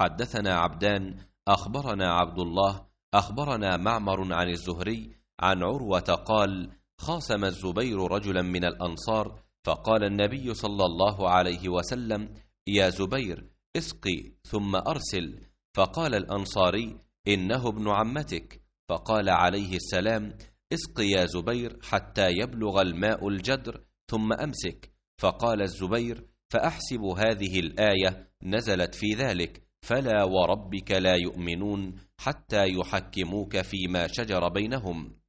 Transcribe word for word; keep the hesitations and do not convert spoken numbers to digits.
حدثنا عبدان أخبرنا عبد الله أخبرنا معمر عن الزهري عن عروة قال: خاصم الزبير رجلا من الأنصار، فقال النبي صلى الله عليه وسلم: يا زبير اسقي ثم أرسل. فقال الأنصاري: إنه ابن عمتك. فقال عليه السلام: اسق يا زبير حتى يبلغ الماء الجدر ثم أمسك. فقال الزبير: فأحسب هذه الآية نزلت في ذلك: فلا وربك لا يؤمنون حتى يحكموك فيما شجر بينهم.